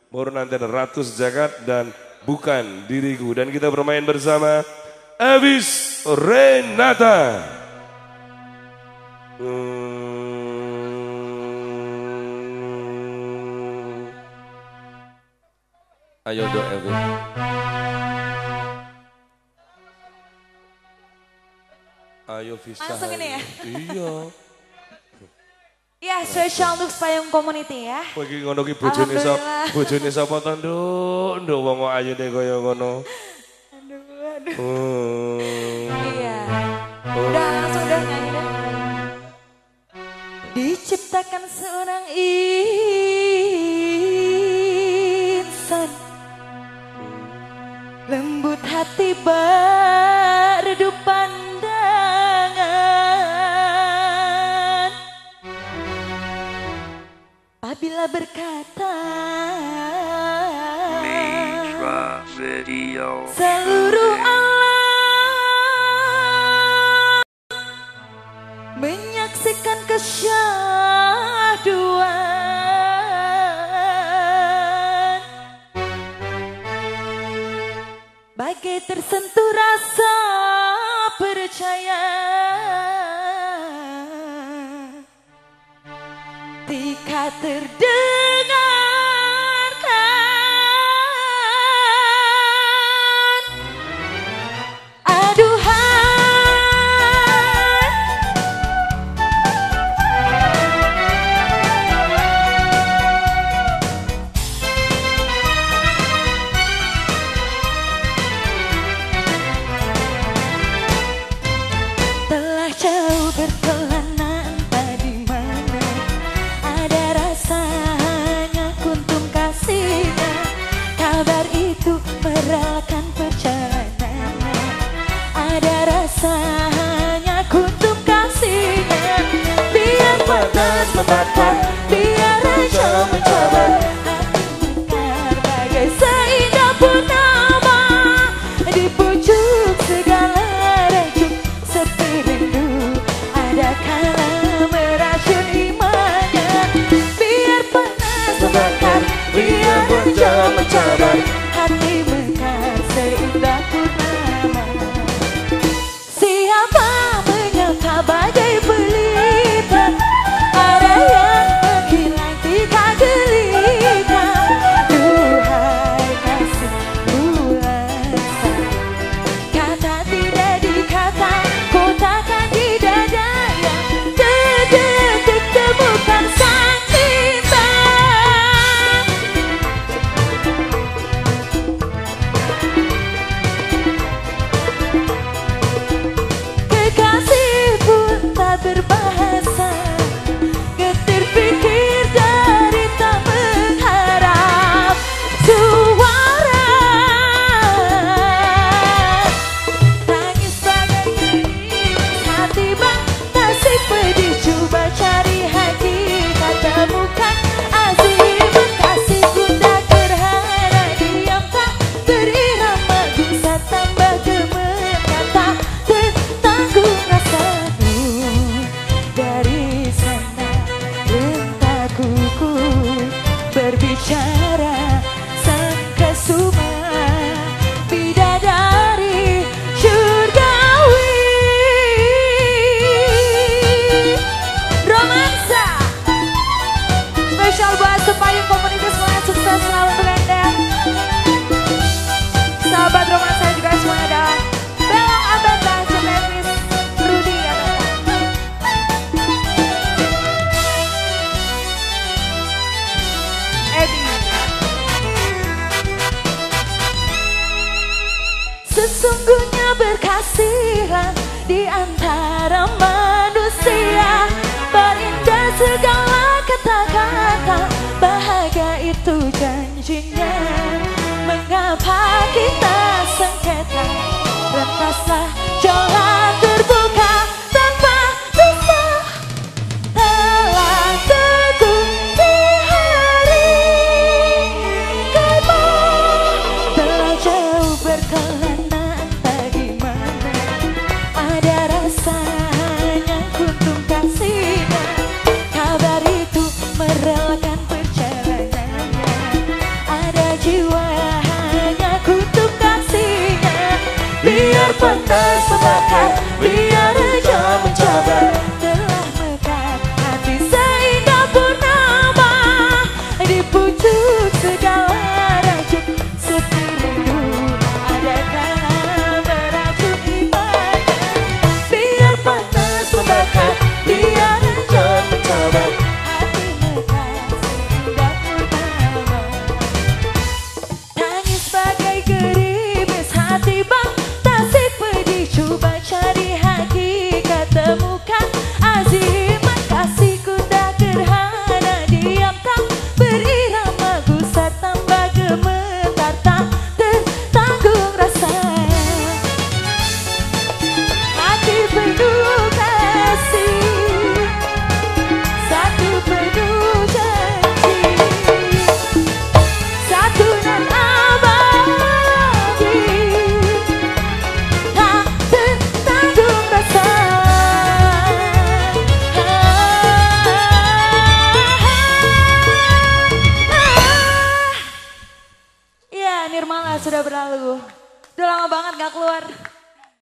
baru nanti ada Ratus Jagat dan Bukan Diriku. Dan kita bermain bersama Evis Renata. Ayo dong Evis. Ayo Vista. Langsung ini ya? Iya. Ya, spesial untuk Payung Community ya. Bagi ngono ki bojone sapa to, Nduk? Nduk wong kok ayune kaya ngono. Aduh. Iya. Udah langsung udah nyanyi deh. Diciptakan seorang insan, lembut hati berredup pandangan. Apabila berkata seluruh alam menyaksikan kesyahduan, bagai tersentuh rasa percaya. Ketika terdengarkan aduhan, telah jauh berkelana entah di mana. Ada rasanya kuntum kasihnya, kabar itu merelakan perjalanannya. Ada rasanya kuntum kasihnya, biar panas membakar, biar raja mencoba. Hati mekar bagai seindah purnama, di pucuk segala racun sepi rindu. Ada kala meracun imannya, biar panas membakar, biar raja mencoba. Hati mekar seindah purnama. Siapa menyangka bagai pelita, ada yang menghilang tiga gelita. Duhai kasih bulan sang, kata tidak dikata, kotakan di dada yang terdetik temukan sang bintang. Kekasih pun tak berbahasa, getir pikir dari tak mengharap suara. Tangis bagai gerimis hati batasi pedih, coba cari hakikat temukan azimat. Kasihku tak terhara, diam tak berirama, bisa tambah gemetar tak tertanggung rasaku. Dari sana lentah kuku berbicara, sang kesuma bidadari surgawi. Romansa spesial buat Payung Community semuanya, sukses selalu untuk Anda. Sahabat romansa juga semuanya, dan Belong Abanta, Cepetis, Rudy Abanta. Ebi. Sesungguhnya berkasihlah di antara manusia, berindah segala kata-kata, bahagia itu janjinya. Mengapa kita sengketa, rentaslah jalan terbuka tanpa pisah. Telah teguh di hari kemo, telah jauh berkelana entah di mana. Ada rasanya kuntum kasihnya, kabar itu merelakan perjalanannya. panas membakar, biar aja mencoba. Telah mekar hati sehingga purnama, di pucuk segala racun sepi rindu. Adakah meracun iman? Biar panas membakar, biar aja mencoba. Hati mekar sehingga purnama. Tangis bagai gerimis hati bang, tasik pedih coba cari hakikat, temukan azimat kasihku tak gerhana, diam tak berirama, gusar tambah gemetar, tak tertanggung rasa. Hati penuh kasih, satu penuh janji, satu nan abadi, tak tertanggung rasa. Ya, Nirmala sudah berlalu. Udah lama banget gak keluar.